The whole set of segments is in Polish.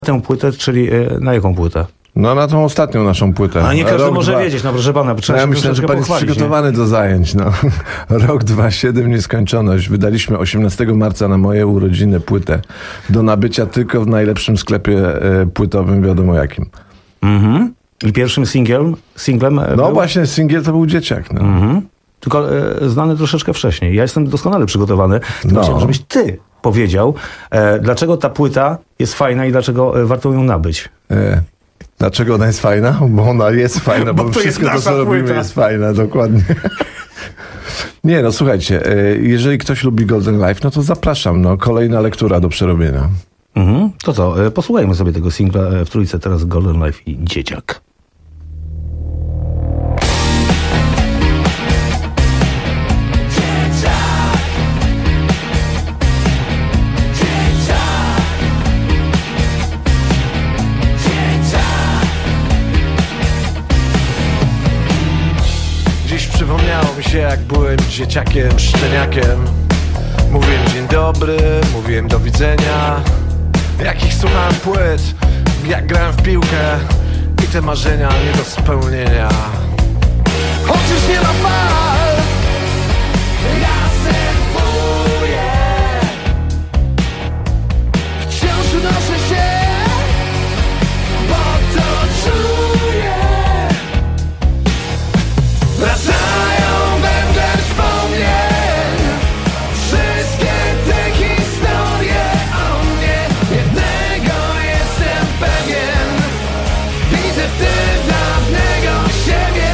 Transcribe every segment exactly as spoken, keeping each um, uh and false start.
tę płytę, czyli na jaką płytę? No na tą ostatnią naszą płytę. A nie każdy Rok może dwa... wiedzieć, no proszę pana. No ja myślę, że pan jest przygotowany nie? do zajęć. No. Rok dwa siedem nieskończoność. Wydaliśmy osiemnastego marca na moje urodziny płytę do nabycia tylko w najlepszym sklepie e, płytowym, wiadomo jakim. Mhm. I pierwszym singlem? singlem no był? Właśnie, singiel to był Dzieciak. No. Mhm. Tylko e, znany troszeczkę wcześniej. Ja jestem doskonale przygotowany. No. Chciałem, żebyś ty powiedział, e, dlaczego ta płyta jest fajna i dlaczego e, warto ją nabyć. E. Dlaczego ona jest fajna? Bo ona jest fajna, bo, bo wszystko to, co robimy, płyta. jest fajne, dokładnie. Nie, no słuchajcie, jeżeli ktoś lubi Golden Life, no to zapraszam, no kolejna lektura do przerobienia. Mhm. To co, posłuchajmy sobie tego singla w trójce teraz Golden Life i Dzieciak. Przypomniało mi się, jak byłem dzieciakiem, szczeniakiem. Mówiłem dzień dobry, mówiłem do widzenia. Jakich słuchałem płyt, jak grałem w piłkę. I te marzenia nie do spełnienia. Chociaż nie ma fal, ja sępuję. Wciąż unoszę się, bo to czuję. Wracają we mgle wspomnień wszystkie te historie o mnie. Jednego jestem pewien, widzę w tym dawnego siebie.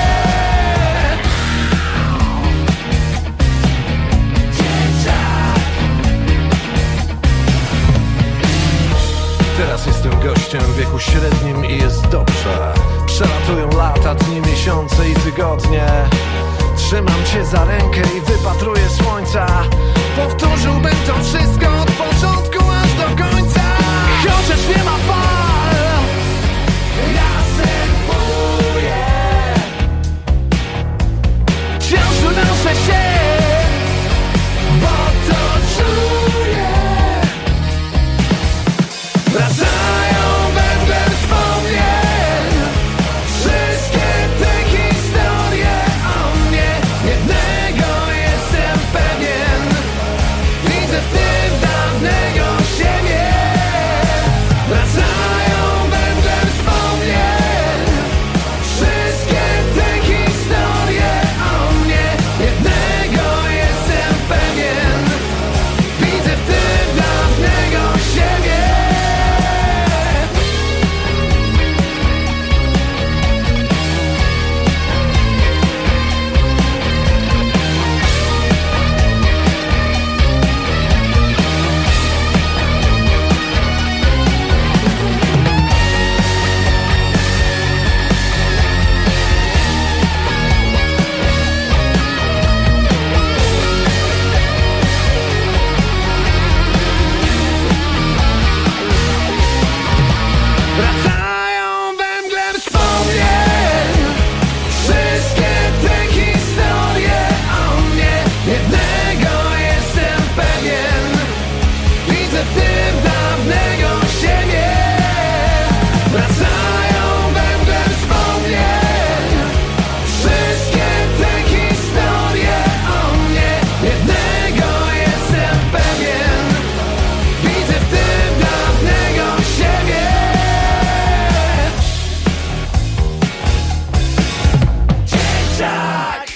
Dzieciak. Teraz jestem gościem w wieku średnim i jest dobrze. Przelatują lata, dni, miesiące i tygodnie. Trzymam cię za rękę i wypatruję słońca. Powtórzyłbym to wszystko od początku aż do końca. Chociaż nie ma fal, ja sępuję. Wciąż unoszę się, bo to czuję. Wracają we mgle wspomnień wszystkie te historie o mnie. Jednego jestem pewien, widzę w tym dawnego siebie. Wracają we mgle wspomnień wszystkie te historie o mnie. Jednego jestem pewien, widzę w tym dawnego siebie. Wracają we mgle wspomnień wszystkie te historie o mnie. Jednego jestem pewien, widzę w tym dawnego siebie. Wracają we mgle wspomnień wszystkie te historie o mnie. Jednego jestem pewien, widzę w tym dawnego siebie. Dzieciak.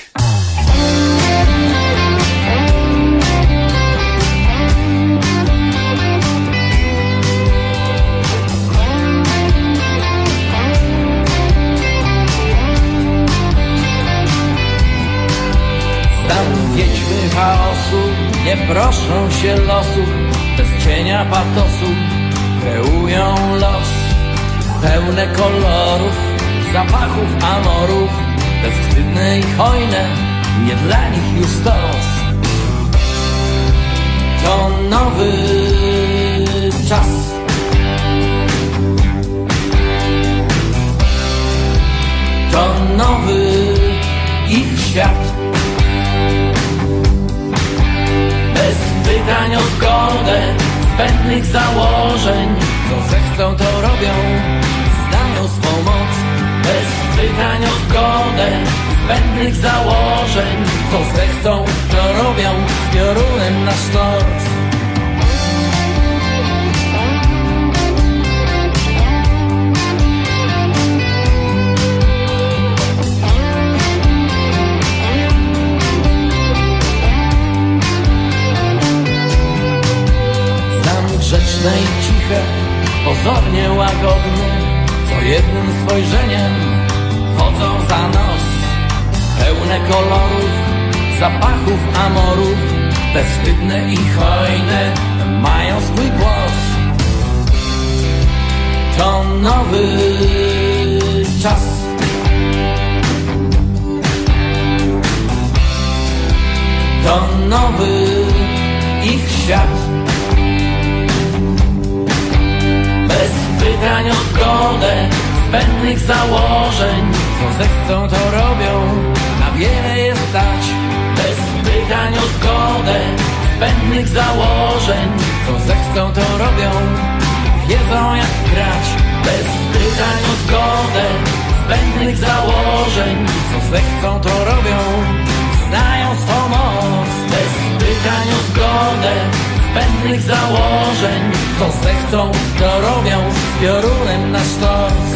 Stan wiedźmy chaosu, nie proszą się losu, bez cienia patosu kreują los. Pełne kolorów, zapachów amorów, bezwstydne i hojne, nie dla nich już stos. To nowy czas. To nowy ich świat. Bez pytań o zgodę, zbędnych założeń, co zechcą to robią, znają swą moc, bez pytań o zgodę, zbędnych założeń, co zechcą to robią, z piorunem na sztorc. Grzeczne i ciche, pozornie łagodne, co jednym spojrzeniem chodzą za nos. Pełne kolorów, zapachów, amorów, bezwstydne i hojne, mają swój głos. To nowy czas. To nowy ich świat. Bez pytań o zgodę, zbędnych założeń, co zechcą to robią, na wiele jest stać. Bez pytań o zgodę, zbędnych założeń, co zechcą to robią, wiedzą jak grać. Bez pytań o zgodę, zbędnych założeń, co zechcą to robią, znają swą moc. Bez pytań o zgodę, zbędnych założeń, co zechcą to robią, z piorunem na sztorc.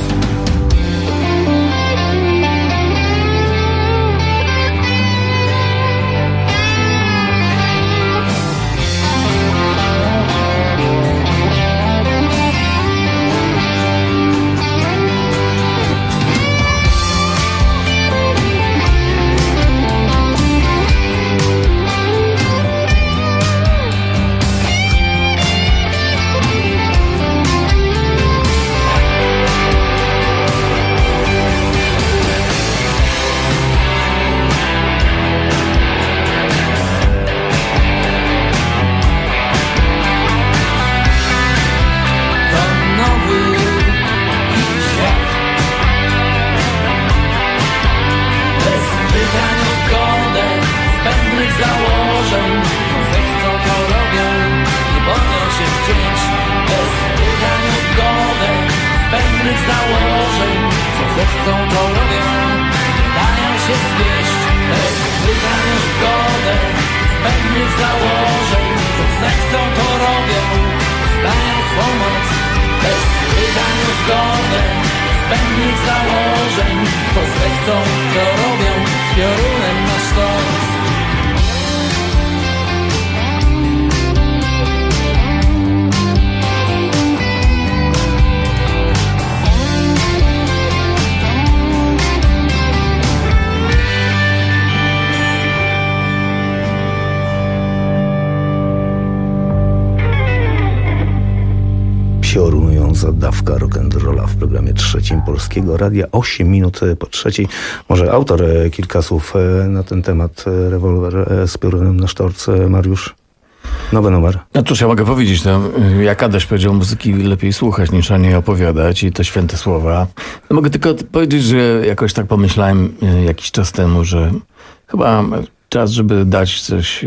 Piorunująca dawka rock'n'rolla w programie trzecim Polskiego Radia, osiem minut po trzeciej. Może autor kilka słów na ten temat. Rewolwer z piorunem na sztorce, Mariusz? Nowy numer. No cóż, ja mogę powiedzieć, no, jak Adaś powiedział, muzyki lepiej słuchać niż o niej opowiadać i to święte słowa. No, mogę tylko powiedzieć, że jakoś tak pomyślałem jakiś czas temu, że chyba czas, żeby dać coś,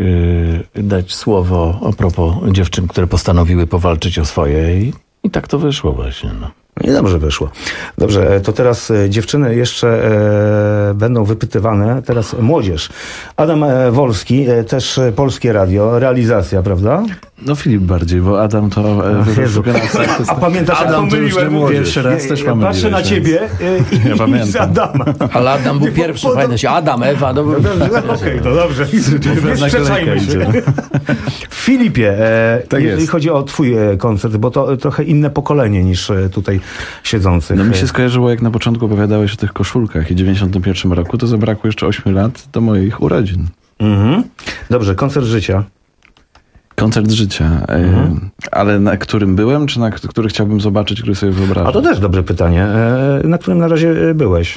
dać słowo a propos dziewczyn, które postanowiły powalczyć o swoje i, i tak to wyszło właśnie, no. Nie dobrze wyszło. Dobrze, to teraz dziewczyny jeszcze e, będą wypytywane. Teraz młodzież. Adam Wolski, e, też Polskie Radio, realizacja, prawda? No Filip bardziej, bo Adam to... E, Jezu. A, a pamiętasz, Adam jak to już nie młodzież. Pierwszy raz nie, też ja pomyliłeś. Patrzę na ciebie e, i, ja pamiętam. i z Adama. Ale Adam był pierwszy, po, fajne się. Adam, Ewa, no, no Okej, okay, to dobrze. Nie sprzeczajmy się. Filipie, e, tak jeżeli jest. chodzi o twój koncert, bo to trochę inne pokolenie niż tutaj siedzących. No mi się skojarzyło, jak na początku opowiadałeś o tych koszulkach i w dziewięćdziesiątym pierwszym roku, to zabrakło jeszcze ośmiu lat do moich urodzin. Mhm. Dobrze, koncert życia. Koncert życia. Mhm. E, ale na którym byłem, czy na który chciałbym zobaczyć, który sobie wyobrażam? A to też dobre pytanie. E, na którym na razie byłeś?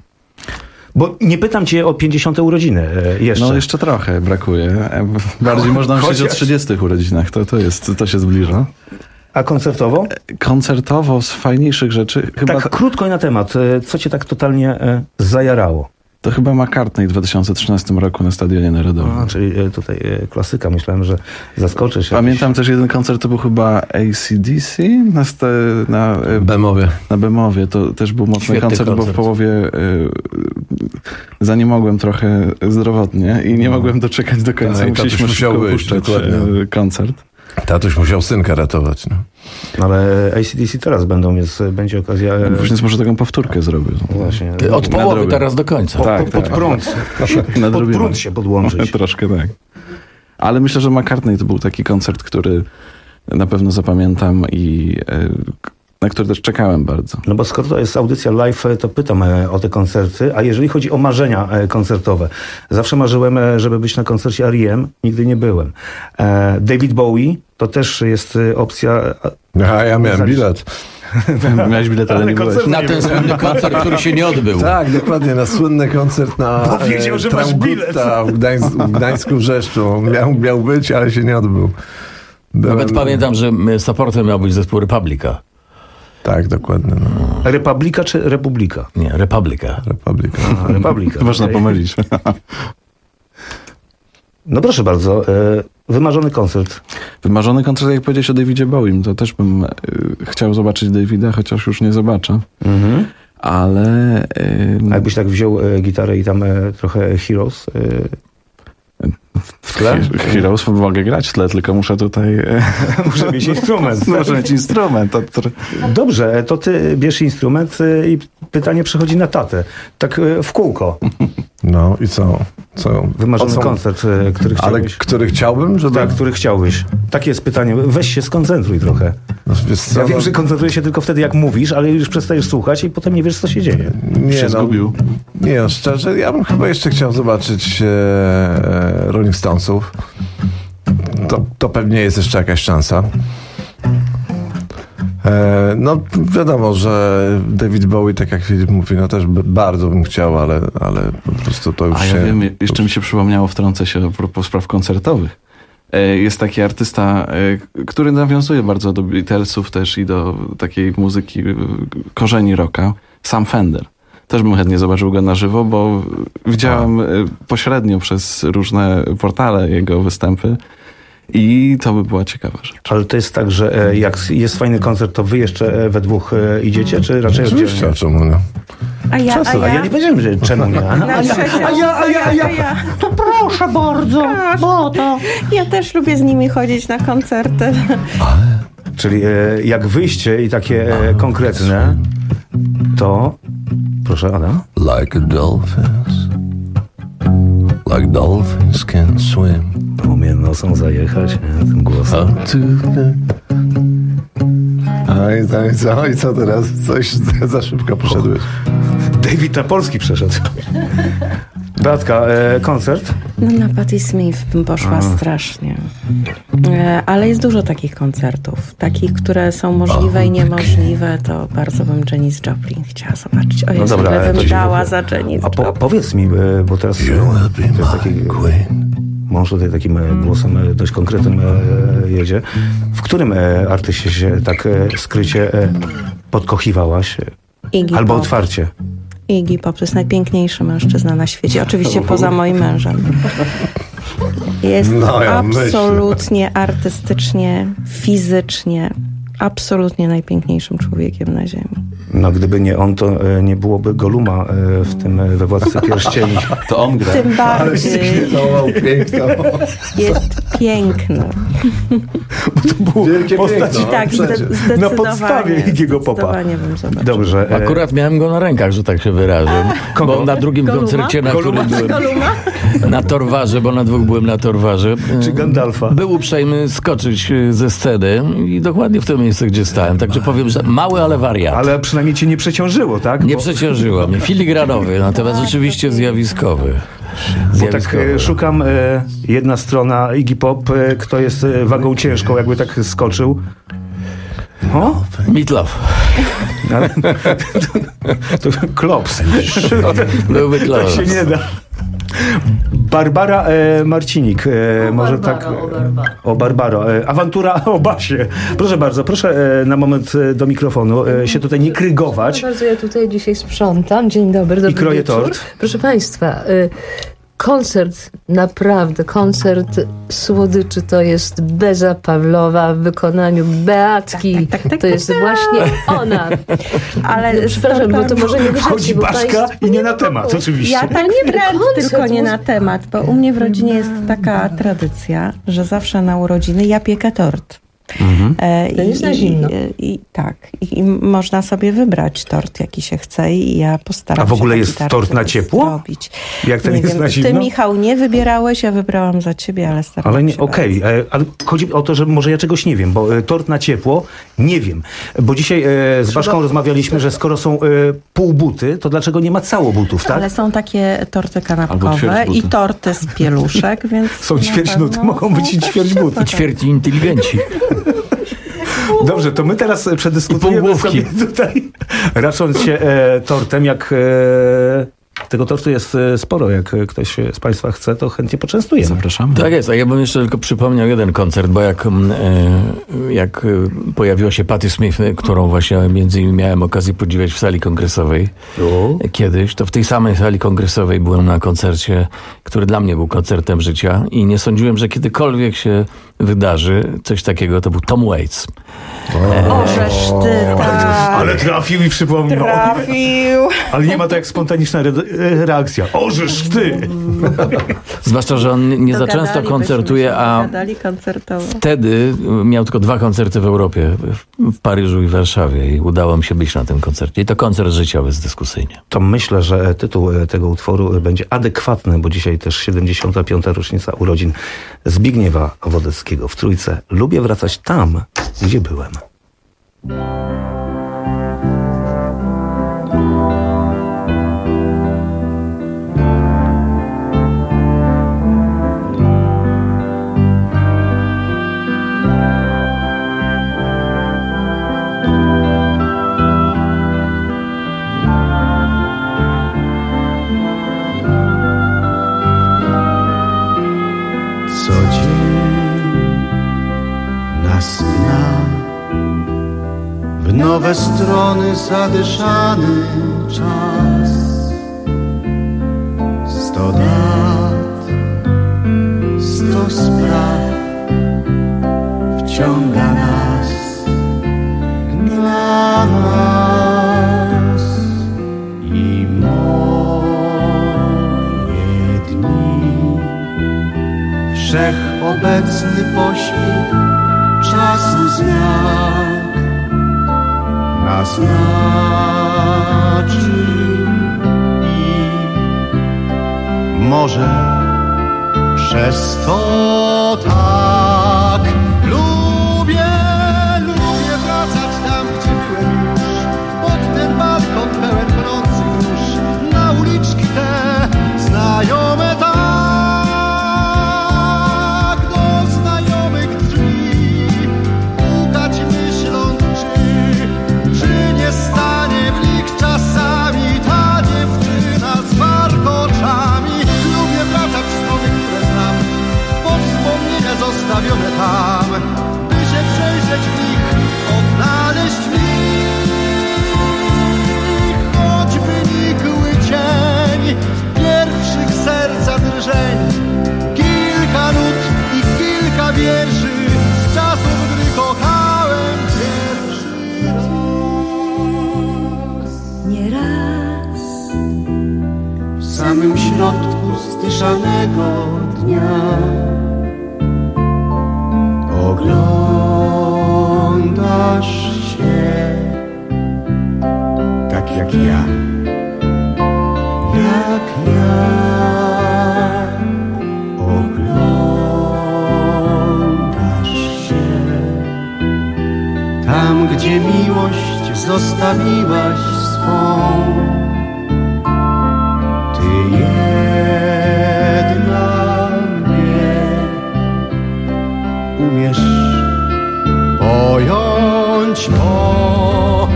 Bo nie pytam cię o pięćdziesiąte urodziny jeszcze. No jeszcze trochę brakuje. Bardziej można myśleć o trzydziestych urodzinach. To, to, jest, to się zbliża. A koncertowo? Koncertowo z fajniejszych rzeczy. Chyba... Tak krótko i na temat. Co cię tak totalnie zajarało? To chyba McCartney w dwa tysiące trzynastym roku na Stadionie Narodowym. A, czyli tutaj klasyka. Myślałem, że zaskoczysz. Pamiętam jakiś... też jeden koncert, to był chyba A C D C na, st- na Bemowie. Na Bemowie. To też był mocny koncert, koncert, bo w połowie y, zaniemogłem trochę zdrowotnie i nie mogłem doczekać do końca. No, musieliśmy szybko puszczać koncert. Tatuś musiał synka ratować. No. Ale A C D C teraz będą, więc będzie okazja... Więc może taką powtórkę zrobię. Właśnie. Od połowy teraz do końca. Po, tak, po, pod tak. prąd. Pod prąd się podłączyć. Troszkę tak. Ale myślę, że McCartney to był taki koncert, który na pewno zapamiętam i na który też czekałem bardzo. No bo skoro to jest audycja live, to pytam o te koncerty, a jeżeli chodzi o marzenia koncertowe, zawsze marzyłem, żeby być na koncercie R E M, nigdy nie byłem. David Bowie, to też jest opcja... A ja miałem bilet. Miałeś bilet, ale, ale nie byłeś. Na ten słynny koncert, który się nie odbył. Tak, dokładnie, na słynny koncert na Powiedział, że masz bilet. w, Gdańs- w Gdańsku Wrzeszczu. Miał, miał być, ale się nie odbył. Byłem... Nawet pamiętam, że supportem miał być zespół Republika. Tak, dokładnie. No. Republika czy Republika? Nie, Republika. Republika. A, Republika. Można pomylić. No proszę bardzo, wymarzony koncert. Wymarzony koncert, jak powiedziałeś o Davidzie Bowiem, to też bym chciał zobaczyć Davida, chociaż już nie zobaczę. Mhm. Ale... A jakbyś tak wziął gitarę i tam trochę Heroes... W tle? Heroes mogę grać w tle, tylko muszę tutaj... Muszę mieć instrument. Muszę mieć instrument. To... Dobrze, to ty bierz instrument i pytanie przechodzi na tatę. Tak w kółko. No i co? co? Wymarzony co? koncert, który chciałbyś. Ale który chciałbym? Żeby... Tak, który chciałbyś. Takie jest pytanie. Weź się skoncentruj trochę. No, wiesz co, ja wiem, no... że koncentrujesz się tylko wtedy, jak mówisz, ale już przestajesz słuchać i potem nie wiesz, co się dzieje. Nie, się no, zgubił. Nie, no, szczerze, ja bym chyba jeszcze chciał zobaczyć e, Rolling Stonesów. To, to pewnie jest jeszcze jakaś szansa. E, no wiadomo, że David Bowie, tak jak Filip mówi, no też by, bardzo bym chciał, ale, ale po prostu to już A się... ja wiem, jeszcze mi się przypomniało, wtrącę się a propos spraw koncertowych. Jest taki artysta, który nawiązuje bardzo do Beatlesów też i do takiej muzyki korzeni rocka, Sam Fender. Też bym chętnie zobaczył go na żywo, bo widziałem A. pośrednio przez różne portale jego występy i to by była ciekawa rzecz. Ale to jest tak, że jak jest fajny koncert, to wy jeszcze we dwóch idziecie, czy raczej Oczywiście, oddzielnie? czemu nie? A ja, Czasem, a ja? a ja nie powiedziałem, że czemu nie. A, Na a, ja, a, ja, a, ja, a, ja, a ja, to proszę bardzo, Proszę. bo to... Ja też lubię z nimi chodzić na koncerty. Czyli jak wyjście i takie konkretne, to... Proszę, Adam. Like a dolphins, like dolphins can swim. Umiem nosą zajechać, nie, tym głosem. A i co, i co, i co teraz? Coś za szybko poszedłeś. David na polski przeszedł. Beatka, e, koncert? No na Patti Smith bym poszła A. strasznie. E, ale jest dużo takich koncertów. Takich, które są możliwe i niemożliwe, to bardzo bym Janis Joplin chciała zobaczyć. O Jezu, No dobra, ale ale bym to dała się... za Janis A po, Joplin. powiedz mi, bo teraz to jest taki mąż tutaj takim głosem dość konkretnym jedzie. W którym artyście się tak skrycie podkochiwałaś? Iggy Albo Pop. otwarcie? Iggy Pop to jest najpiękniejszy mężczyzna na świecie. Oczywiście poza moim mężem. Jest No, ja absolutnie artystycznie, fizycznie, absolutnie najpiękniejszym człowiekiem na ziemi. No gdyby nie on, to nie byłoby Goluma w tym We Władcy Pierścieni. To on gra. Tym bardziej jest piękny. Bo to było Wielkie postać piękno. Tak, zde- zdecydowanie. na podstawie Iggy'ego Popa. Zdecydowanie bym zobaczyła. Dobrze. e, Akurat miałem go na rękach, że tak się wyrażę. Kogo? Bo na drugim Goluma? koncercie, na Goluma? którym byłem Goluma? na Torwarze, bo na dwóch byłem na Torwarze. Czy Gandalfa? Był uprzejmy skoczyć ze sceny i dokładnie w tym miejscu, gdzie stałem. Także powiem, że mały, ale wariat. Ale przynajmniej cię nie przeciążyło, tak? Nie Bo- przeciążyło mnie. Filigranowy, natomiast rzeczywiście zjawiskowy. Bo tak Zjawiskowy. e, szukam, e, jedna strona Iggy Pop, e, kto jest e, wagą ciężką, jakby tak skoczył. O? Meatloaf. Ale, to, to klops. Byłby Tak klops. się nie da. Barbara e, Marcinik. E, o może Barbaro, tak. O Barbaro. O Barbaro. E, awantura o basie. Proszę bardzo, proszę e, na moment e, do mikrofonu e, się tutaj nie krygować. Bardzo ja tutaj dzisiaj sprzątam. Dzień dobry, dobry I kroję wieczór. tort. Proszę Państwa, y, koncert, naprawdę koncert słodyczy to jest Beza Pawlowa w wykonaniu Beatki. Tak, tak, tak, tak, to jest tak. właśnie ona. Ale Przepraszam, bo to może nie wychodzi. Wchodzi Baszka i nie na temat, oczywiście. Ja tak nie, wręcz, koncert, tylko nie muzy- na temat, bo u mnie w rodzinie jest taka tradycja, że zawsze na urodziny ja piekę tort. Mhm. E, To jest i, na zimno. I, i, tak. I, I można sobie wybrać tort, jaki się chce i ja postaram A w się ogóle taki jest tort na ciepło? zrobić. Jak ten Nie jest wiem, na zimno? Ty, Michał, nie wybierałeś, ja wybrałam za ciebie, ale staram Ale nie, się okej, e, ale chodzi o to, że może ja czegoś nie wiem, bo e, tort na ciepło nie wiem. Bo dzisiaj e, z Baszką rozmawialiśmy, że skoro są e, półbuty, to dlaczego nie ma całobutów, tak? Ale są takie torty kanapkowe ćwierćbuty. i torty z pieluszek, więc Są na ćwierćbuty, pewno mogą być i też ćwierćbuty. się Ćwierci inteligenci. Dobrze, to my teraz przedyskutujemy półgłówki. sobie tutaj, racząc się e, tortem, jak e, tego tortu jest e, sporo, jak e, ktoś z Państwa chce, to chętnie poczęstujemy. Zapraszamy. Tak jest, a ja bym jeszcze tylko przypomniał jeden koncert, bo jak, mm, e, jak e, pojawiła się Patti Smith, e, którą właśnie między innymi miałem okazję podziwiać w sali kongresowej O. e, kiedyś, to w tej samej sali kongresowej byłem na koncercie, który dla mnie był koncertem życia i nie sądziłem, że kiedykolwiek się wydarzy coś takiego, to był Tom Waits. O, żeż ty, tak. Ale trafił i przypomniał. Trafił. Ale nie ma to jak spontaniczna re- reakcja. Ożeż ty! Zwłaszcza, że on nie- nie za często Dogadalibyśmy koncertuje, się, a dogadali koncertowo. wtedy miał tylko dwa koncerty w Europie, w, w Paryżu i Warszawie i udało mi się być na tym koncercie. I to koncert życia bezdyskusyjnie. To myślę, że tytuł tego utworu będzie adekwatny, bo dzisiaj też siedemdziesiąta piąta rocznica urodzin Zbigniewa Wodeckiego w Trójce. Lubię wracać tam, gdzie byłem. Co dzień nas gna w nowe strony zadyszany czas. Sto lat, sto spraw wciąga nas, gna nas i moje dni. Wszechobecny pośpiech czasu znak naznaczy i może przez to tak lubię, lubię wracać tam, gdzie byłem już, pod ten balkon pełen gorących róż, na uliczki te znajome tak. Zostawione tam, by się przejrzeć w nich, odnaleźć w nich choćby nikły cień pierwszych serca drżeń, kilka nut i kilka wierszy z czasów, gdy kochałem pierwszy raz. Nieraz W samym środku zdyszanego dnia oglądasz się tak jak ja, jak ja oglądasz się tam, gdzie miłość zostawiłaś swą. Ty jedna mnie umiesz pojąć, o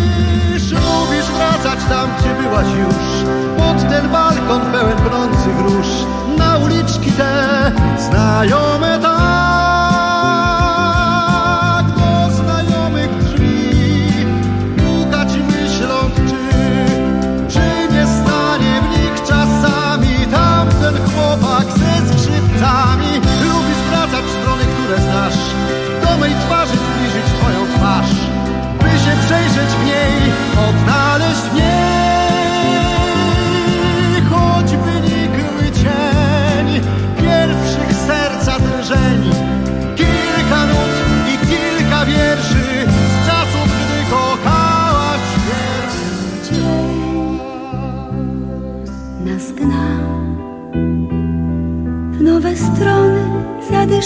lubisz, lubisz wracać tam, gdzie byłaś już, pod ten balkon pełen brązych róż.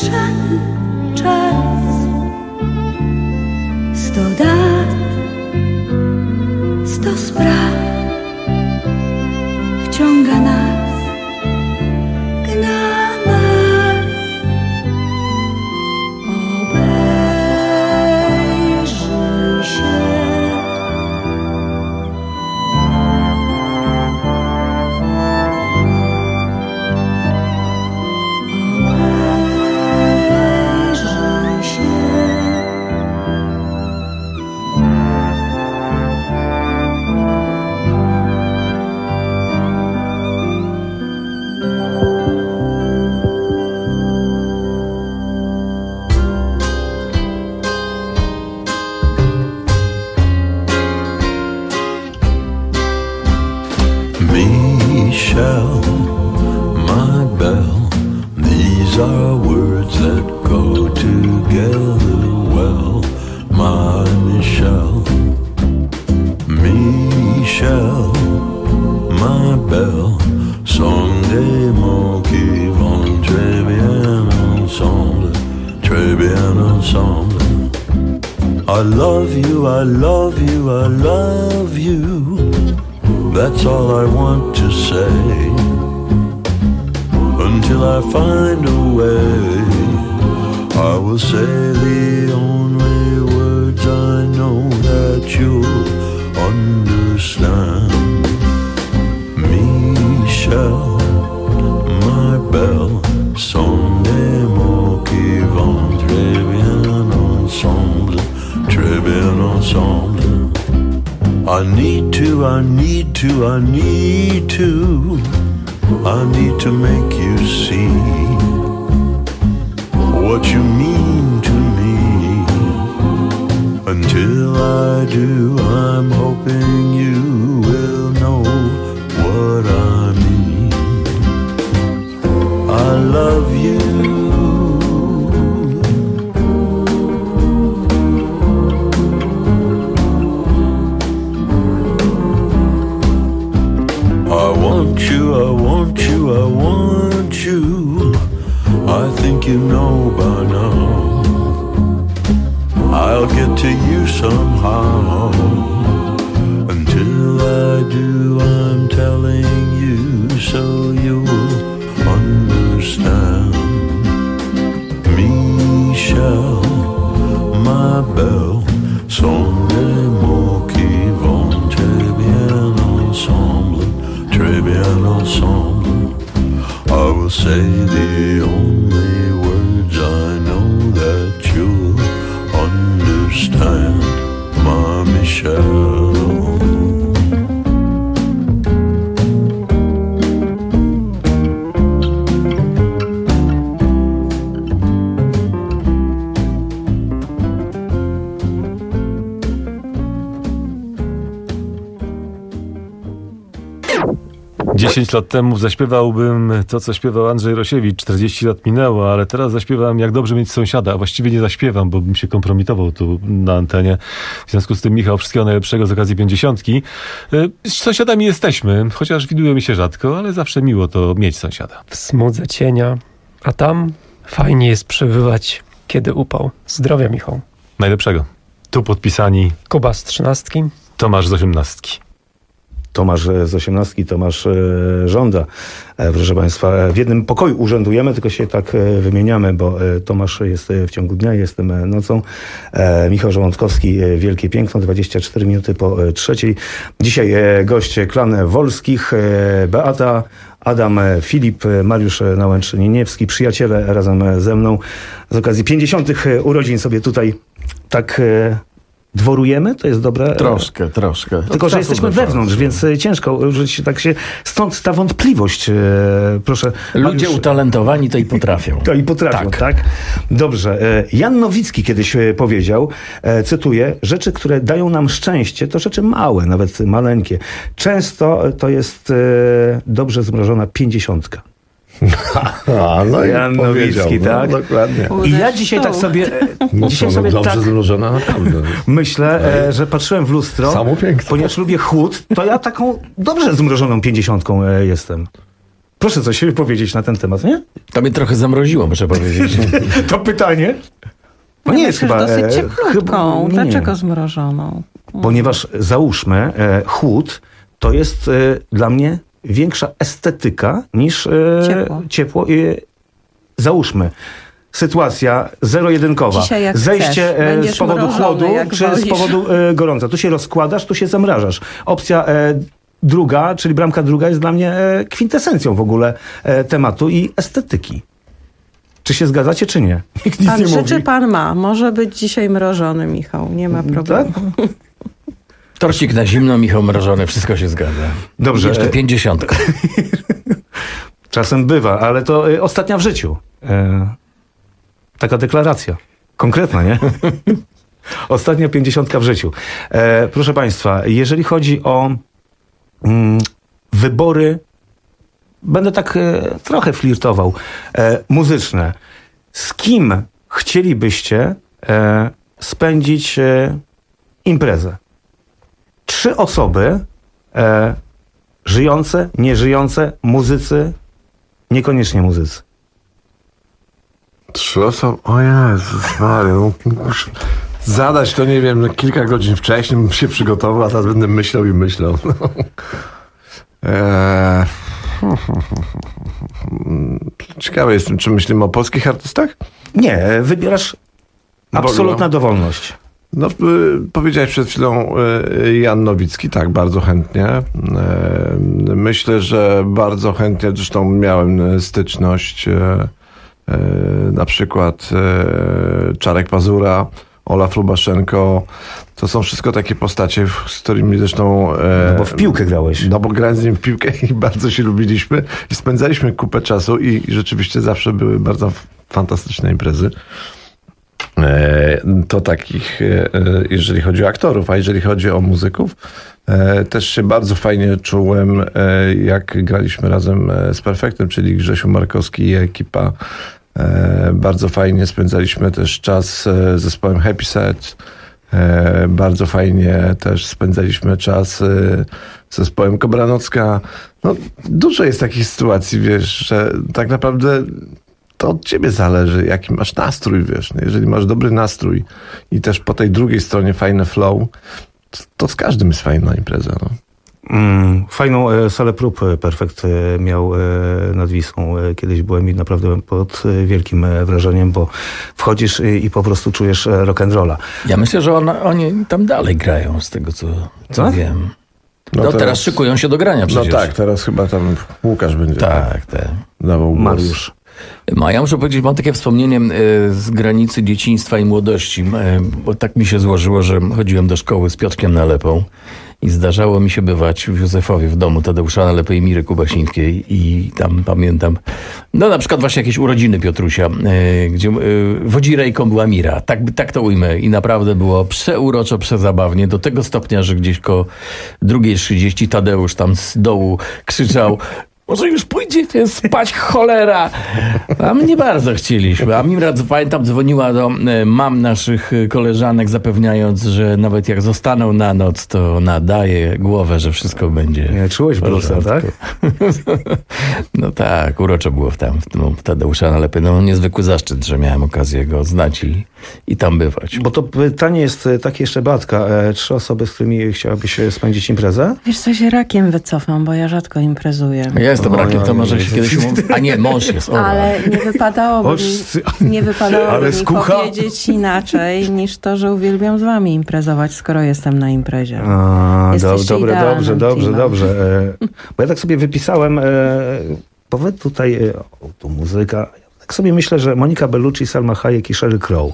zmieszany czas. Sto dat, sto spraw wciąga nas, gna nas. Obejrzyj się. Michelle, my belle, these are words that go together well. My Michelle, Michelle, my belle, sont des mots qui vont très bien ensemble, très bien ensemble. I love you, I love you, I love you. That's all I want to say, until I find a way. I will say the only words I know that you'll understand. Michelle, my belle, sont des mots qui vont très bien ensemble, très bien ensemble. I need to, I need to, I need to, I need to make you see what you mean to me. Until I do, I'm hoping you will know what I mean. I love you. I want you, I want you, I want you. I think you know by now. I'll get to you somehow. Until I do, I'm telling you so you'll understand. Michelle, my belle, sont des mots qui vont très bien ensemble, très bien ensemble. I will say the only words I know that you'll understand, my Michelle. dziesięć lat temu zaśpiewałbym to, co śpiewał Andrzej Rosiewicz. czterdzieści lat minęło, ale teraz zaśpiewam Jak dobrze mieć sąsiada. A właściwie nie zaśpiewam, bo bym się kompromitował tu na antenie. W związku z tym, Michał, wszystkiego najlepszego z okazji pięćdziesiątki. Z sąsiadami jesteśmy, chociaż widujemy się rzadko, ale zawsze miło to mieć sąsiada. W smudze cienia, a tam fajnie jest przebywać, kiedy upał. Zdrowia, Michał. Najlepszego. Tu podpisani Kuba z trzynastki, Tomasz z osiemnastki. Tomasz z osiemnastki, Tomasz żąda. Proszę Państwa, w jednym pokoju urzędujemy, tylko się tak wymieniamy, bo Tomasz jest w ciągu dnia, jestem nocą. Michał Żołądkowski, Wielkie Piękno, dwadzieścia cztery minuty po trzeciej. Dzisiaj goście Klan Wolskich, Beata, Adam, Filip, Mariusz Nałęcz-Nieniewski, przyjaciele razem ze mną. Z okazji pięćdziesiątych urodzin sobie tutaj tak dworujemy, to jest dobre. Troszkę, troszkę. Tylko, że jesteśmy wewnątrz, więc ciężko użyć tak się. Stąd ta wątpliwość. Proszę. Ludzie Mariusz, utalentowani to i potrafią. To i potrafią, tak. tak? Dobrze. Jan Nowicki kiedyś powiedział, cytuję, rzeczy, które dają nam szczęście, to rzeczy małe, nawet maleńkie. Często to jest dobrze zmrożona pięćdziesiątka. A, no Jan Nowicki, no, tak? Dokładnie. I ja dzisiaj tak sobie no, dzisiaj no, sobie dobrze tak zmrożona, naprawdę. myślę, e, że patrzyłem w lustro, Samo piękne. ponieważ lubię chłód, to ja taką dobrze zmrożoną pięćdziesiątką e, jestem. Proszę coś powiedzieć na ten temat, nie? To mnie trochę zamroziło, muszę powiedzieć. To pytanie? No nie jest chyba... dosyć e, cieplutką. chyba- nie, nie. Dlaczego zmrożoną? Ponieważ załóżmy, e, chłód to jest e, dla mnie większa estetyka niż e, Ciepło. ciepło. E, załóżmy, sytuacja zero-jedynkowa. Dzisiaj jak Zejście chcesz. e, z Będziesz powodu mrożony, chłodu jak czy wolisz. z powodu e, gorąca. Tu się rozkładasz, tu się zamrażasz. Opcja e, druga, czyli bramka druga jest dla mnie e, kwintesencją w ogóle e, tematu i estetyki. Czy się zgadzacie, czy nie? Nikt nic Pan nie życzy, mówi. pan ma. Może być dzisiaj mrożony, Michał. Nie ma problemu. Tak? Torcik na zimno, Michał mrożony, wszystko się zgadza. Dobrze. Jeszcze pięćdziesiątka. Czasem bywa, ale to y, ostatnia w życiu. E, taka deklaracja. Konkretna, nie? Ostatnia pięćdziesiątka w życiu. E, proszę Państwa, jeżeli chodzi o mm, wybory, będę tak e, trochę flirtował, e, muzyczne. Z kim chcielibyście e, spędzić e, imprezę? Trzy osoby, e, żyjące, nieżyjące, muzycy, niekoniecznie muzycy. Trzy osoby? O Jezus Maria, no, muszę zadać to, nie wiem, kilka godzin wcześniej bym się przygotował, a teraz będę myślał i myślał. No. Eee... Ciekawy jestem, czy myślimy o polskich artystach? Nie, wybierasz absolutna dowolność. No, y, powiedziałeś przed chwilą y, Jan Nowicki, tak, bardzo chętnie. Y, myślę, że bardzo chętnie, zresztą miałem styczność, y, y, na przykład y, Czarek Pazura, Olaf Lubaszenko. To są wszystko takie postacie, z którymi zresztą... E, no bo w piłkę grałeś. No bo grałem z nim w piłkę i bardzo się lubiliśmy i spędzaliśmy kupę czasu i, i rzeczywiście zawsze były bardzo fantastyczne imprezy. E, to takich, e, jeżeli chodzi o aktorów, a jeżeli chodzi o muzyków, e, też się bardzo fajnie czułem, e, jak graliśmy razem z Perfektem, czyli Grzesiu Markowski i ekipa. E, bardzo fajnie spędzaliśmy też czas z zespołem Happy Set. E, bardzo fajnie też spędzaliśmy czas e, z zespołem Kobranocka. No, dużo jest takich sytuacji, wiesz, że tak naprawdę to od ciebie zależy, jaki masz nastrój, wiesz. No, jeżeli masz dobry nastrój i też po tej drugiej stronie fajne flow, to, to z każdym jest fajna impreza, no. Mm, fajną e, salę prób e, Perfekt e, miał e, nad Wisłą. E, kiedyś byłem i naprawdę byłem pod e, wielkim e, wrażeniem, bo wchodzisz i, i po prostu czujesz e, rock'n'rolla. Ja myślę, że on, oni tam dalej grają, z tego co, co Co? wiem. No, No, teraz, teraz szykują się do grania przecież. No tak, teraz chyba tam Łukasz będzie Tak, tak. dawał głos. Mariusz. Ma, ja muszę powiedzieć, mam takie wspomnienie e, z granicy dzieciństwa i młodości, e, bo tak mi się złożyło, że chodziłem do szkoły z Piotrkiem Nalepą i zdarzało mi się bywać w Józefowie w domu Tadeusza Nalepy i Miry Kubasińskiej i tam pamiętam, no na przykład właśnie jakieś urodziny Piotrusia, e, gdzie e, wodzirejką była Mira, tak, tak to ujmę i naprawdę było przeuroczo, przezabawnie, do tego stopnia, że gdzieś koło drugiej trzydzieści Tadeusz tam z dołu krzyczał: może już pójdziecie spać, cholera! A my nie bardzo chcieliśmy. A Mira, pamiętam, dzwoniła do e, mam naszych koleżanek, zapewniając, że nawet jak zostaną na noc, to nadaje głowę, że wszystko będzie. Nie, czułeś blusa, tak? No tak, urocze było w tam, w tym Tadeusza Nalepy. No niezwykły zaszczyt, że miałem okazję go znać i, i tam bywać. Bo to pytanie jest e, takie jeszcze, Beatka. E, trzy osoby, z którymi chciałabyś e, spędzić imprezę? Wiesz co, się rakiem wycofam, bo ja rzadko imprezuję. Ja jestem O, rakiem, ja to nie może wiem. się kiedyś... um- A nie, mąż jest. O, Ale nie wypadałoby Oż, mi, nie wypadałoby ale mi skucha. powiedzieć inaczej niż to, że uwielbiam z wami imprezować, skoro jestem na imprezie. A, do, Jesteście dobre, idealnym dobrze, dobrze, teamem. dobrze. E, bo ja tak sobie wypisałem, e, bo wy tutaj, e, o, tu muzyka, ja tak sobie myślę, że Monika Bellucci, Salma Hayek i Sheryl Crow.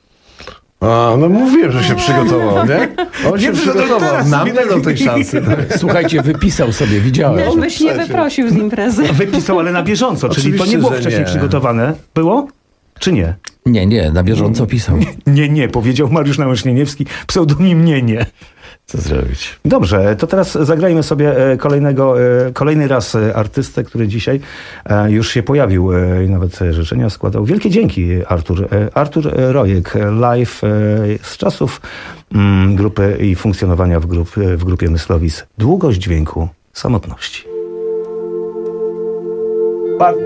A, no mówiłem, że się przygotował, nie? On się Nie, przygotował. teraz Nam mi nie dał tej szansy. słuchajcie, wypisał sobie, widziałem. Też byś nie wyprosił z imprezy. Wypisał, ale na bieżąco, czyli to nie Oczywiście, było że wcześniej nie. przygotowane. Było? Czy nie? Nie, nie, na bieżąco pisał. Nie, nie, powiedział Mariusz Nałęcznieniewski, pseudonim nie, nie. Co zrobić? Dobrze, to teraz zagrajmy sobie e, kolejnego, e, kolejny raz e, artystę, który dzisiaj e, już się pojawił e, i nawet e, życzenia składał. Wielkie dzięki, Artur. E, Artur Rojek, e, live e, z czasów mm, grupy i funkcjonowania w, grup, w grupie Myslowic. Długość dźwięku samotności. Pan...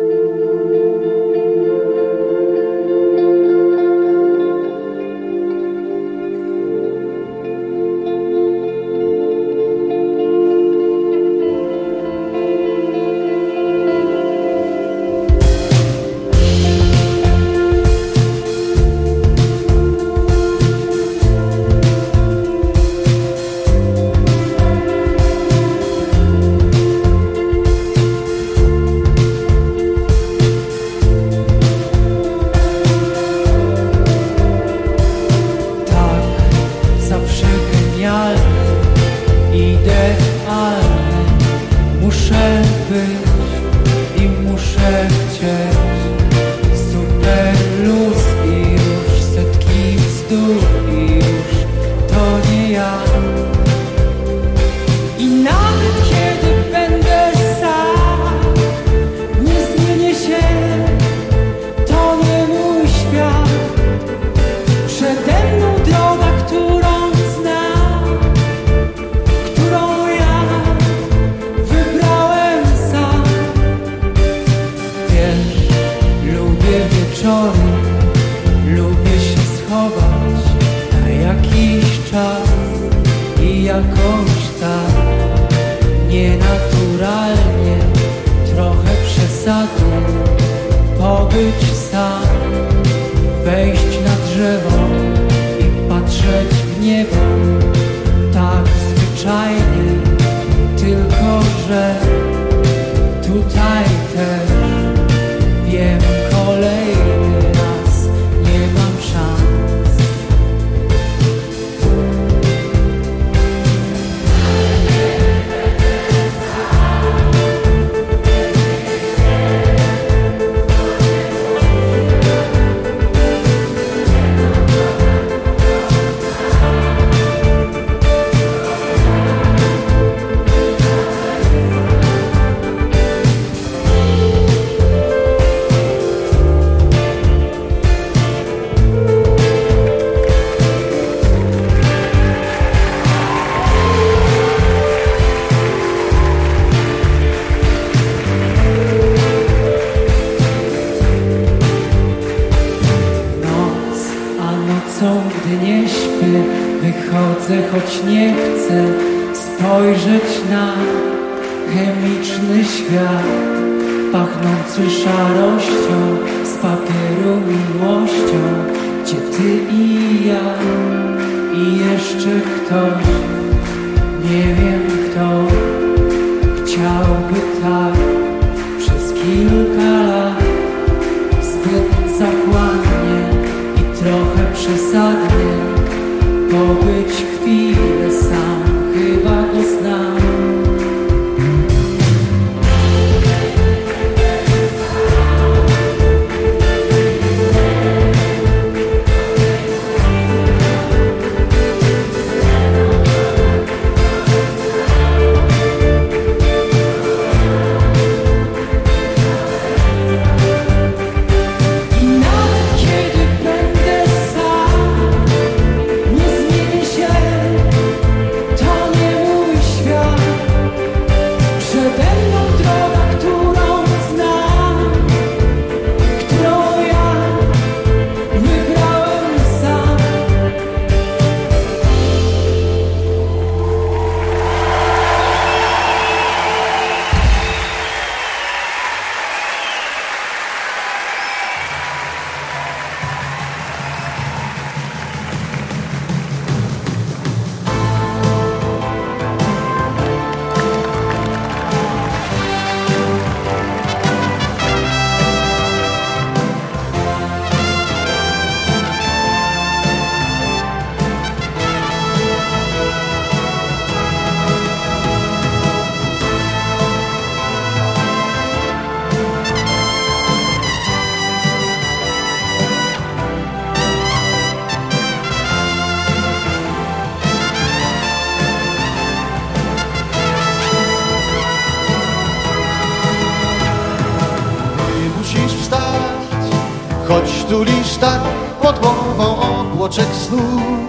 Choć tulisz tak pod głową obłoczek snu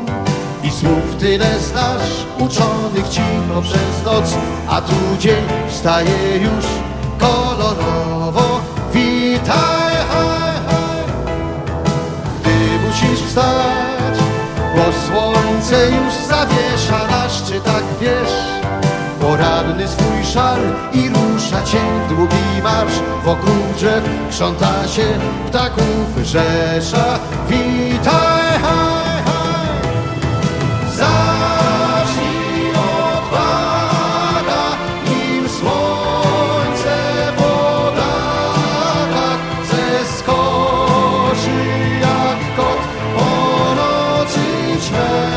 i słów tyle znasz, uczonych cicho przez noc, a tu dzień wstaje już kolorowo. witaj, haj, haj. Ty musisz wstać, bo słońce już zawiesza na szczytach wież. Poranny swój szal i rusza cień w długi marsz. Wokół drzew krząta się ptaków rzesza. Witaj, haj, haj. Zacznij od bada, nim słońce po dachach zeskoczy jak kot po nocy ćmie.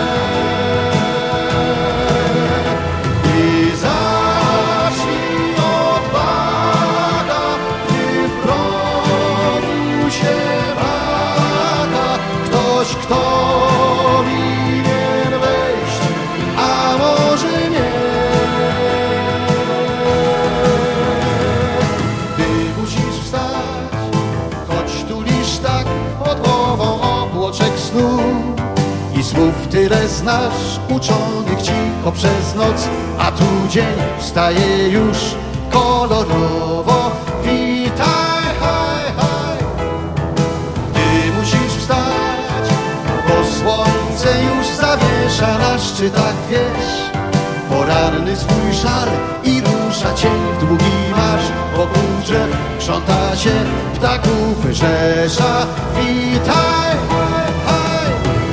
Kto winien wejść, a może nie. Ty musisz wstać, choć tulisz tak pod głową obłoczek snu. I słów tyle znasz, uczonych cicho przez noc, a tu dzień wstaje już kolorowo. Witaj, haj, haj. Ty musisz wstać, słońce już zawiesza na szczytach wież. Poranny swój szal i rusza cień w długi marsz. Wokół drzew krząta się ptaków rzesza. Witaj, haj, haj.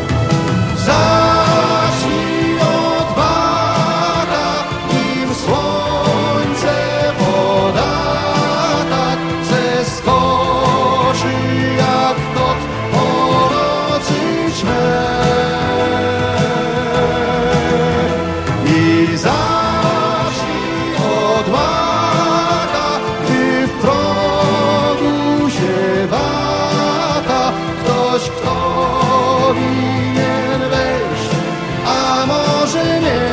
Zacznij od bada, nim słońce po dachach zeskoczy jak kot po nocy ćmie. I zacznij od bada, gdy w progu się wata. Ktoś, kto winien wejść, a może nie.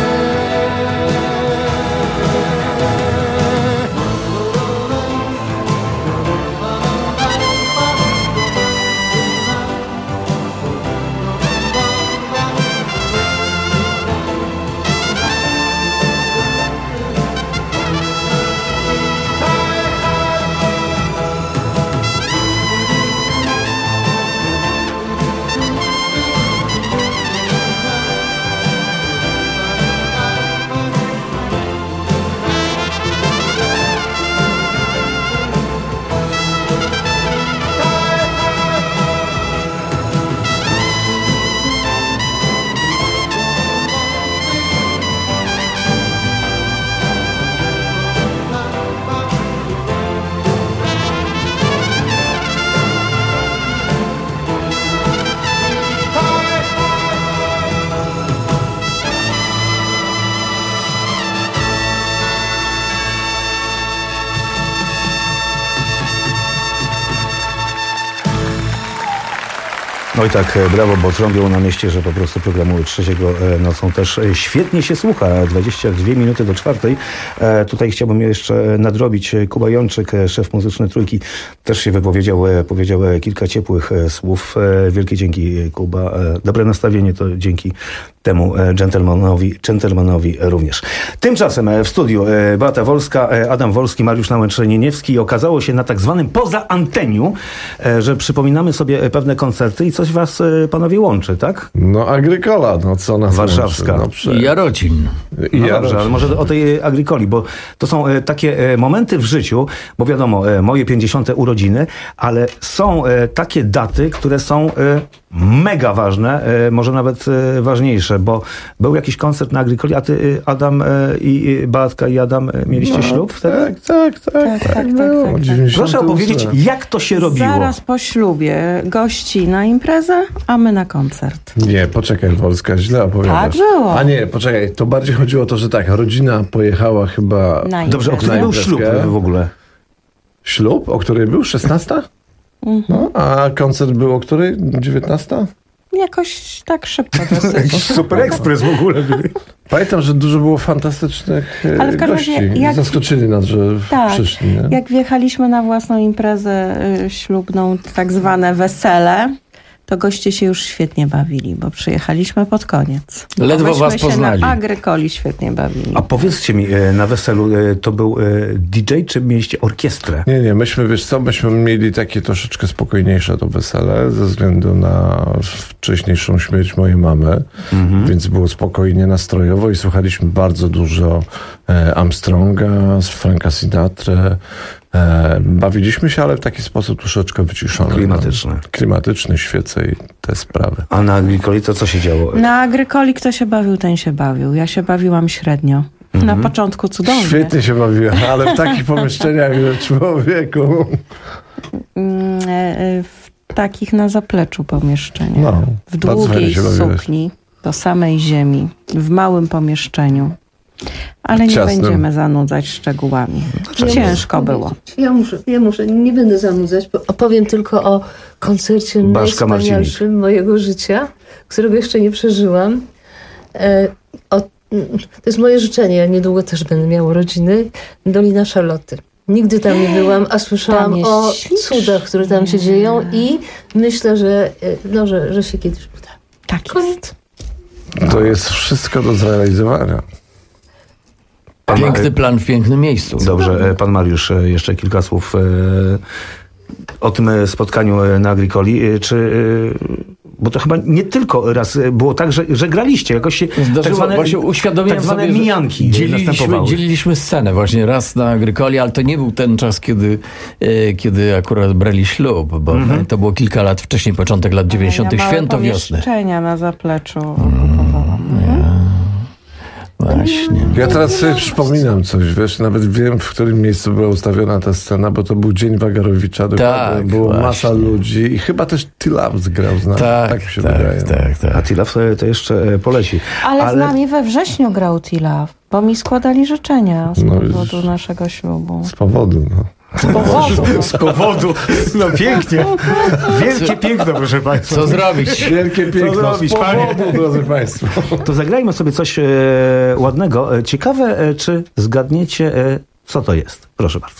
No i tak, brawo, bo trąbią na mieście, że po prostu programu trzeciego nocą też świetnie się słucha. dwadzieścia dwie minuty do czwartej. Tutaj chciałbym jeszcze nadrobić. Kuba Jączyk, szef muzyczny Trójki, też się wypowiedział, powiedział kilka ciepłych słów. Wielkie dzięki, Kuba. Dobre nastawienie to dzięki temu dżentelmanowi, dżentelmanowi również. Tymczasem w studiu Beata Wolska, Adam Wolski, Mariusz Nałęcz-Nieniewski i okazało się na tak zwanym poza anteniu, że przypominamy sobie pewne koncerty i coś was, panowie, łączy, tak? No Agrykola, no co nas Warszawska. łączy? No, prze... I Jarocin. I no Jarocin. dobrze, ale może o tej Agrykoli, bo to są takie momenty w życiu, bo wiadomo, moje pięćdziesiąte urodziny, ale są takie daty, które są mega ważne, może nawet ważniejsze, bo był jakiś koncert na Agrykoli, a ty, Adam i Beatka i Adam, mieliście no, ślub wtedy? Tak, tak, tak. tak, tak, tak, tak, tak. Proszę opowiedzieć, jak to się robiło. Zaraz po ślubie gości na imprezę, a my na koncert. Nie, poczekaj, Wolska, źle opowiadasz. Tak było. A nie, poczekaj, to bardziej chodziło o to, że tak, rodzina pojechała chyba... Na Dobrze, o której był ślub w ogóle? Ślub? O której był? szesnasta? Mhm. No, a koncert był o której? dziewiętnasta? Jakoś tak szybko. Jakiś super ekspres w ogóle. Pamiętam, że dużo było fantastycznych Ale w gości. Jak... Zaskoczyli nas, że tak, przyszli. Nie? Jak wjechaliśmy na własną imprezę ślubną, tak zwane wesele, to goście się już świetnie bawili, bo przyjechaliśmy pod koniec. Ledwo Myśmy was się poznali. na Agrykoli świetnie bawili. A powiedzcie mi, na weselu to był D J, czy mieliście orkiestrę? Nie, nie, myśmy, wiesz co, myśmy mieli takie troszeczkę spokojniejsze to wesele, ze względu na wcześniejszą śmierć mojej mamy, mhm. więc było spokojnie, nastrojowo i słuchaliśmy bardzo dużo Armstronga, Franka Sinatra. Bawiliśmy się, ale w taki sposób troszeczkę wyciszony. Klimatyczny. No. Klimatyczny, świece i te sprawy. A na Agrykoli to co się działo? Na Agrykoli kto się bawił, ten się bawił. Ja się bawiłam średnio. Mhm. Na początku cudownie. Świetnie się bawiłem, ale w takich pomieszczeniach, że człowieku... W takich na zapleczu pomieszczeniach. No, w długiej sukni, do samej ziemi, w małym pomieszczeniu. Ale nie Ciasnym. będziemy zanudzać szczegółami. Ja Ciężko muszę, było. Ja muszę, ja muszę, nie będę zanudzać, bo opowiem tylko o koncercie Baszka najwspanialszym Marcinik. mojego życia, którego jeszcze nie przeżyłam. E, o, to jest moje życzenie, ja niedługo też będę miała urodziny. Dolina Szarloty. Nigdy tam nie byłam, a słyszałam o ślicznie. cudach, które tam się dzieją i myślę, że, no, że, że się kiedyś uda. Tak Koniec. To jest wszystko do zrealizowania. Pan Piękny plan w pięknym miejscu. Dobrze, pan Mariusz, jeszcze kilka słów o tym spotkaniu na Agrykoli. Czy, bo to chyba nie tylko raz było tak, że, że graliście. Jakoś się Zdarzyło, tak zwane, właśnie uświadomiłem tak zwane sobie, mijanki dzieliliśmy, dzieliliśmy scenę właśnie raz na Agrykoli, ale to nie był ten czas, kiedy, kiedy akurat brali ślub, bo mm-hmm. to było kilka lat wcześniej, początek lat dziewięćdziesiątych, ja święto wiosny. Ja na zapleczu mm, ja. Właśnie. Ja teraz sobie przypominam coś, wiesz, nawet wiem, w którym miejscu była ustawiona ta scena, bo to był Dzień Wagarowicza, tak, było właśnie. masa ludzi i chyba też T-Love zgrał z nami, tak, tak mi się tak, wydaje. Tak, tak. A T-Love to jeszcze poleci. Ale, Ale z nami we wrześniu grał T-Love, bo mi składali życzenia z no, powodu naszego ślubu. Z powodu, no. Z powodu. Z powodu. No pięknie. Wielkie piękno, proszę Państwa. Co zrobić? Wielkie piękno. Co zrobić, z powodu, panie? Drodzy Państwo. To zagrajmy sobie coś e, ładnego. Ciekawe, e, czy zgadniecie, e, co to jest. Proszę bardzo.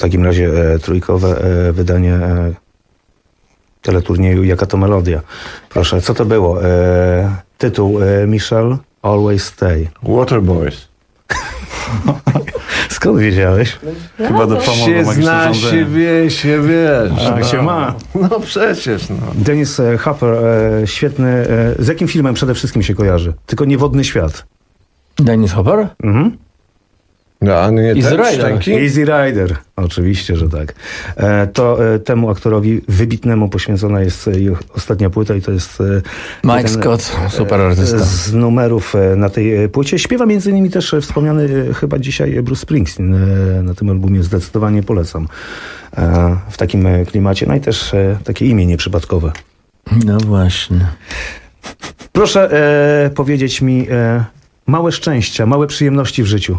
takim razie e, trójkowe e, wydanie e, teleturnieju Jaka to melodia. Proszę, co to było? E, tytuł e, Michelle, Always Stay. Waterboys. Skąd wiedziałeś? Chyba do pomocy się zna, się wie, się wiesz. A, no. się ma. No przecież, no. Dennis Hopper, e, świetny. E, z jakim filmem przede wszystkim się kojarzy? Tylko nie Wodny świat. Dennis Hopper? Mhm. No, a nie Easy ten Rider. szczęki? Easy Rider. Oczywiście, że tak. E, to e, temu aktorowi wybitnemu poświęcona jest e, ich ostatnia płyta i to jest e, Mike jeden, Scott, super artysta. z numerów e, na tej e, płycie. Śpiewa między innymi też e, wspomniany e, chyba dzisiaj Bruce Springsteen e, na tym albumie. Zdecydowanie polecam. E, w takim e, klimacie. No i też e, takie imię nieprzypadkowe. No właśnie. Proszę e, powiedzieć mi e, małe szczęścia, małe przyjemności w życiu.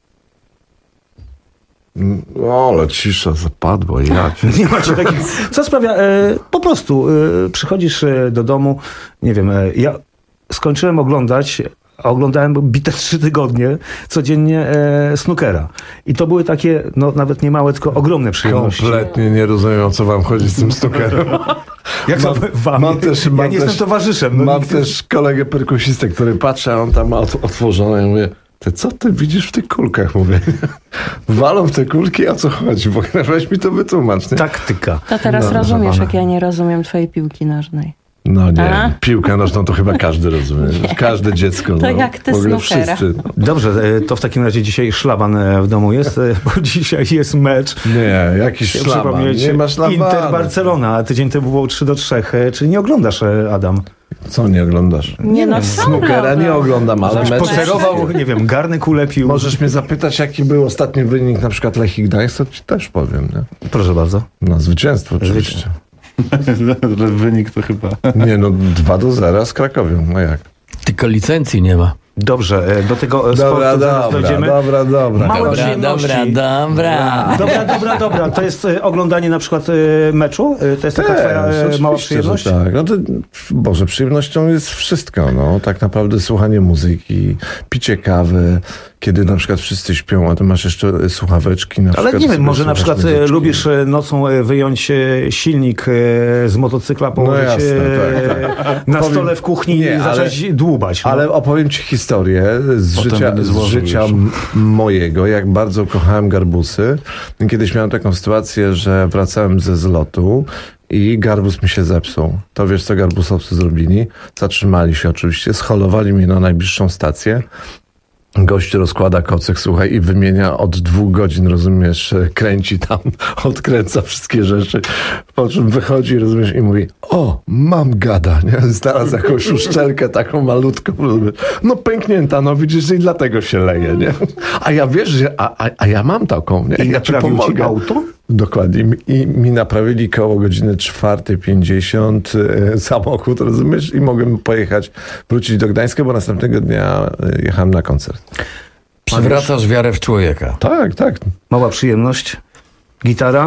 O, ale cisza zapadła, ja cię. Nie macie takich. Co sprawia, e, po prostu e, przychodzisz e, do domu, nie wiem, e, ja skończyłem oglądać, a oglądałem bite trzy tygodnie codziennie e, snookera. I to były takie, no nawet nie małe, tylko ogromne przyjemności. Kompletnie nie rozumiem, o co wam chodzi z tym snookerem. Jak mam, wam? mam też, ja mam nie też, jestem towarzyszem. No, mam nigdy... też kolegę perkusistę, który patrzy, a on tam ma otworzone i mówię, ty co ty widzisz w tych kulkach? Mówię, walą w te kulki, o co chodzi? Bo weź mi to wytłumacz. Nie? Taktyka. To teraz no, rozumiesz, jak ja nie rozumiem twojej piłki nożnej. No nie, A? piłkę nożną to chyba każdy rozumie. Każde dziecko. To no, jak ty w ogóle snookera. wszyscy. No. Dobrze, e, to w takim razie dzisiaj szlaban e, w domu jest, e, bo dzisiaj jest mecz. Nie, jakiś szlaban. Nie ma szlabanu. Inter-Barcelona, a tydzień temu było trzy do trzech. E, Czy nie oglądasz, e, Adam? Co nie oglądasz? Nie no, snookera nie oglądam, ale mecz... Pocerował, nie wiem, garnek ulepił. Możesz mnie zapytać, jaki był ostatni wynik na przykład Lechii Gdańsk, to ci też powiem. Nie? Proszę bardzo. No zwycięstwo oczywiście. Wynik to chyba... Nie no, dwa do zera z Krakowią, no jak? Tylko licencji nie ma. Dobrze, do tego dobra, sportu dobra, zaraz dojdziemy. Dobra, dobra, Małe Dobra, przyjemności. dobra, dobra. Dobra, dobra, dobra. To jest e, oglądanie na przykład e, meczu? E, to jest taka Też, twoja e, oczywiście, mała że przyjemność? Tak, no to Boże, przyjemnością jest wszystko, no. Tak naprawdę słuchanie muzyki, picie kawy, kiedy na przykład wszyscy śpią, a ty masz jeszcze słuchaweczki. Na Ale przykład nie wiem, sobie może na słuchasz przykład e, muzyczki. lubisz e, nocą e, wyjąć e, silnik e, z motocykla, położyć No jasne, e, tak, tak. na Powiem- stole w kuchni nie, i zacząć ale- dłubać. No. Ale opowiem ci historię z Potem życia, będę z złożył życia już. m- mojego, jak bardzo kochałem garbusy. Kiedyś miałem taką sytuację, że wracałem ze zlotu i garbus mi się zepsuł. To wiesz, co garbusowcy zrobili? Zatrzymali się oczywiście, scholowali mnie na najbliższą stację. Gość rozkłada kocyk, słuchaj, i wymienia od dwóch godzin, rozumiesz, kręci tam, odkręca wszystkie rzeczy, po czym wychodzi, rozumiesz, i mówi, o, mam gada, nie? Znalazł jakąś uszczelkę taką malutką, rozumiesz? No pęknięta, no widzisz, i dlatego się leje, nie? A ja wiesz, że, a, a, a ja mam taką, nie? I Ja ci naprawił ci pomogę. auto? Dokładnie. I mi naprawili koło godziny czwartej pięćdziesiąt e, samochód, rozumiesz? I mogłem pojechać, wrócić do Gdańska, bo następnego dnia e, jechałem na koncert. Przywracasz wiarę w człowieka. Tak, tak. Mała przyjemność. Gitara?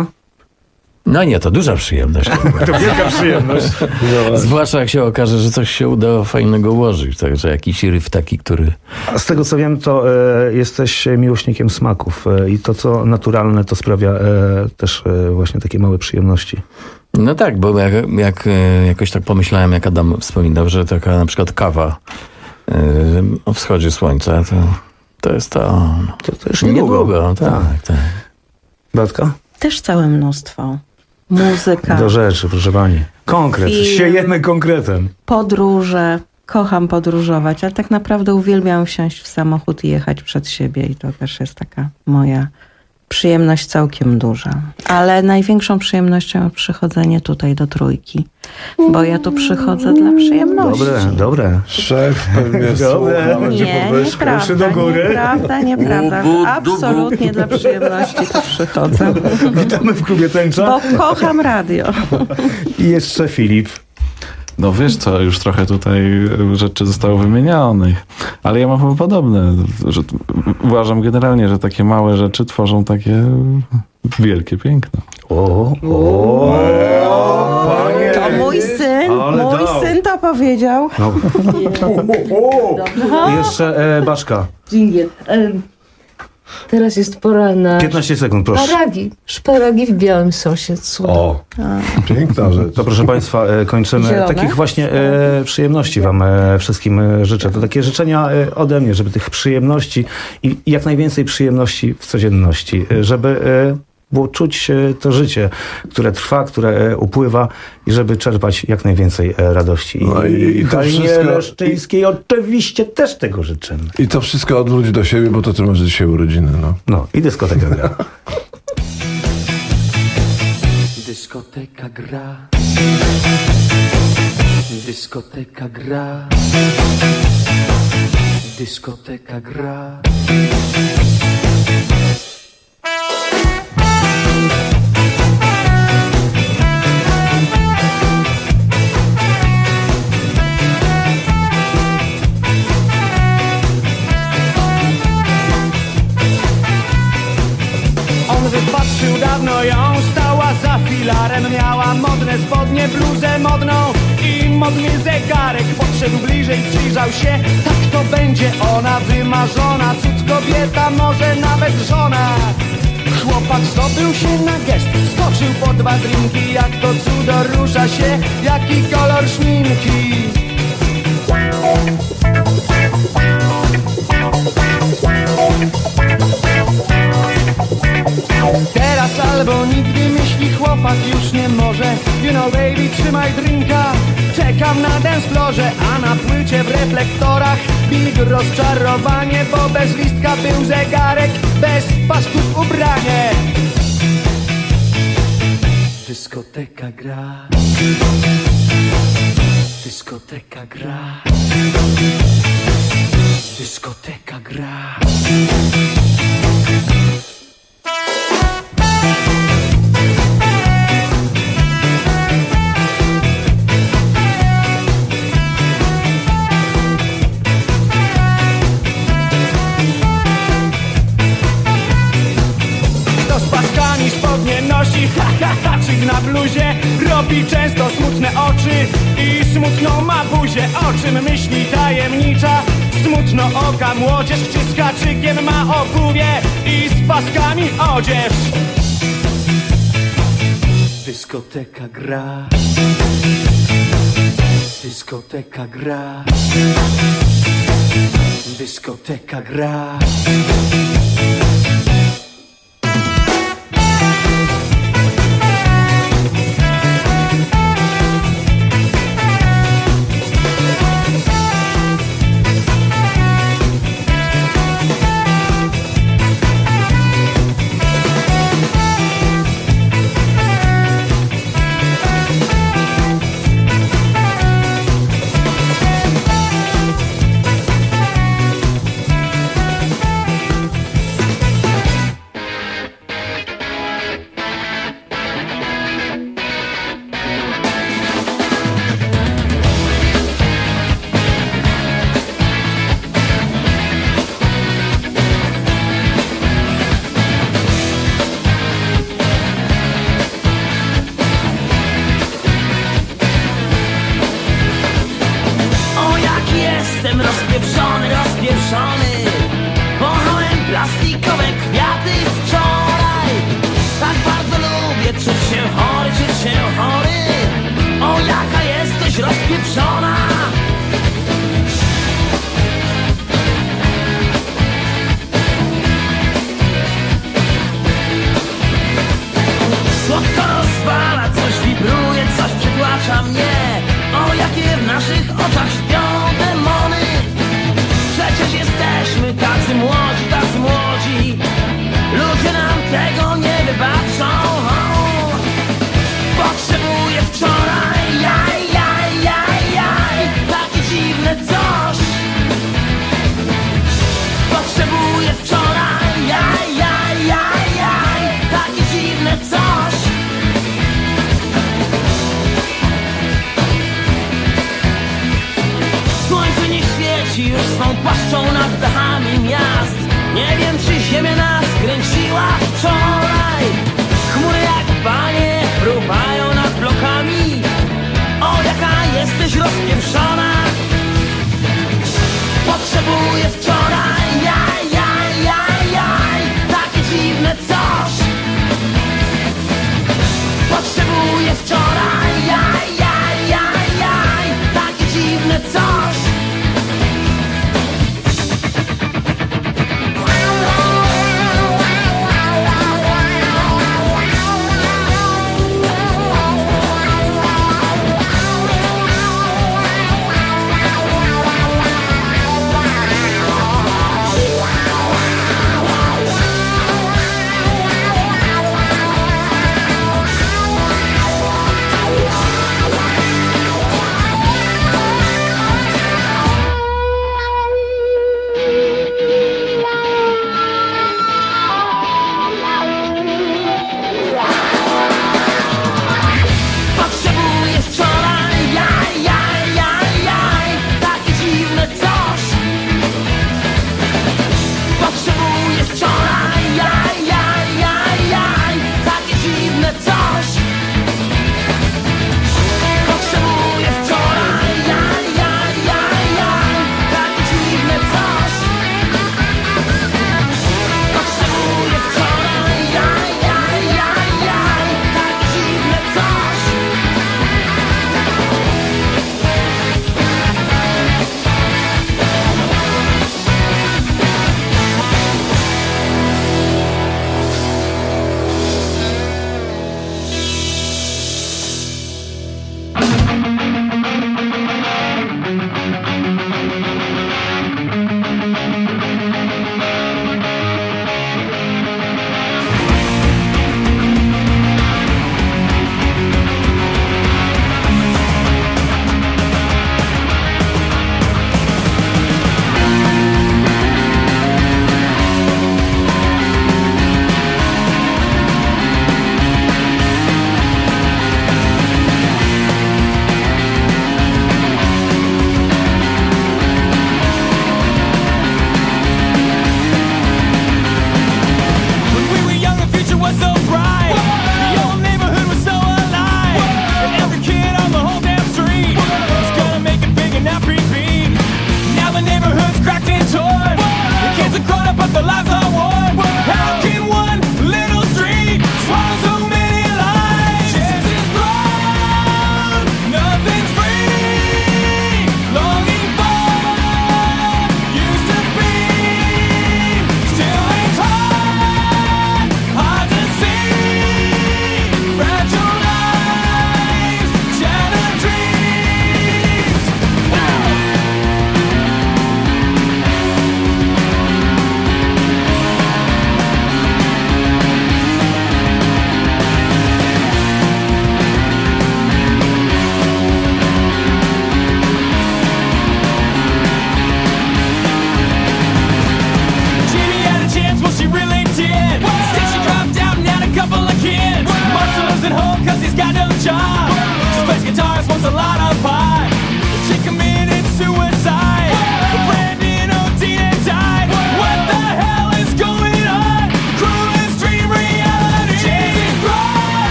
No nie, to duża przyjemność. To wielka przyjemność. Zwłaszcza jak się okaże, że coś się udało fajnego ułożyć. Także jakiś riff taki, który... A z tego co wiem, to e, jesteś miłośnikiem smaków e, i to co naturalne, to sprawia e, też e, właśnie takie małe przyjemności. No tak, bo jak, jak e, jakoś tak pomyślałem, jak Adam wspominał, że taka na przykład kawa e, o wschodzie słońca, to, to jest to. To, to już niedługo. Niedługo, tak, tak. tak. Beatka? Też całe mnóstwo. Muzyka, Do rzeczy, proszę pani. Konkret. Film. Siejemy konkretem. podróże. Kocham podróżować, ale tak naprawdę uwielbiam wsiąść w samochód i jechać przed siebie i to też jest taka moja przyjemność całkiem duża. Ale największą przyjemnością jest przychodzenie tutaj do Trójki, bo ja tu przychodzę dla przyjemności. Dobre, dobre. Szef pewnie Dobre. słucha, będzie Nie, podwyżka. nieprawda, do góry. nieprawda, nieprawda. Absolutnie dla przyjemności tu przychodzę. Witamy w klubie Tęcza. Bo kocham radio. I jeszcze Filip. No wiesz co, już trochę tutaj rzeczy zostało wymienionych, ale ja mam podobne, że uważam generalnie, że takie małe rzeczy tworzą takie wielkie piękno. O, o, panie. To mój syn, Ale mój dał. syn to powiedział. No. I jeszcze e, Baszka. Dżingiel. Em, Teraz jest pora na... piętnaście sekund, proszę. Szparagi. Szparagi w białym sosie. Cudo. O, piękna rzecz. To proszę Państwa, e, kończymy. Zielone? Takich właśnie e, przyjemności Wam e, wszystkim e, życzę. To takie życzenia e, ode mnie, żeby tych przyjemności i, i jak najwięcej przyjemności w codzienności. E, żeby e, było czuć e, to życie, które trwa, które e, upływa i żeby czerpać jak najwięcej e, radości. No i, i to Halinie wszystko... Leszczyńskiej oczywiście też tego życzymy. I to wszystko odwróć do siebie, bo to ty masz dzisiaj urodziny, no. No i dyskoteka gra. Dyskoteka gra. Dyskoteka gra. Dyskoteka gra. On wypatrzył dawno ją, stała za filarem, miała modne spodnie, bluzę modną i modny zegarek. Podszedł bliżej, przyjrzał się, tak to będzie ona, wymarzona, cud kobieta, może nawet żona. Chłopak zdobył się na gest, skoczył po dwa drinki, jak to cudo rusza się, jaki kolor szminki. Teraz albo nigdy, myśli chłopak, już nie może. You know baby, trzymaj drinka, czekam na dancefloorze, a na płycie w reflektorach big rozczarowanie, bo bez listka był zegarek, bez pasków ubranie. Dyskoteka gra. Dyskoteka gra. Dyskoteka gra. Spodnie nosi, ha, ha, haczyk na bluzie, robi często smutne oczy i smutną ma buzię. O czym myśli tajemnicza, smutno oka młodzież, czy z haczykiem ma obuwie i z paskami odzież. Dyskoteka gra. Dyskoteka gra. Dyskoteka gra. Jesteś rozpieprzony.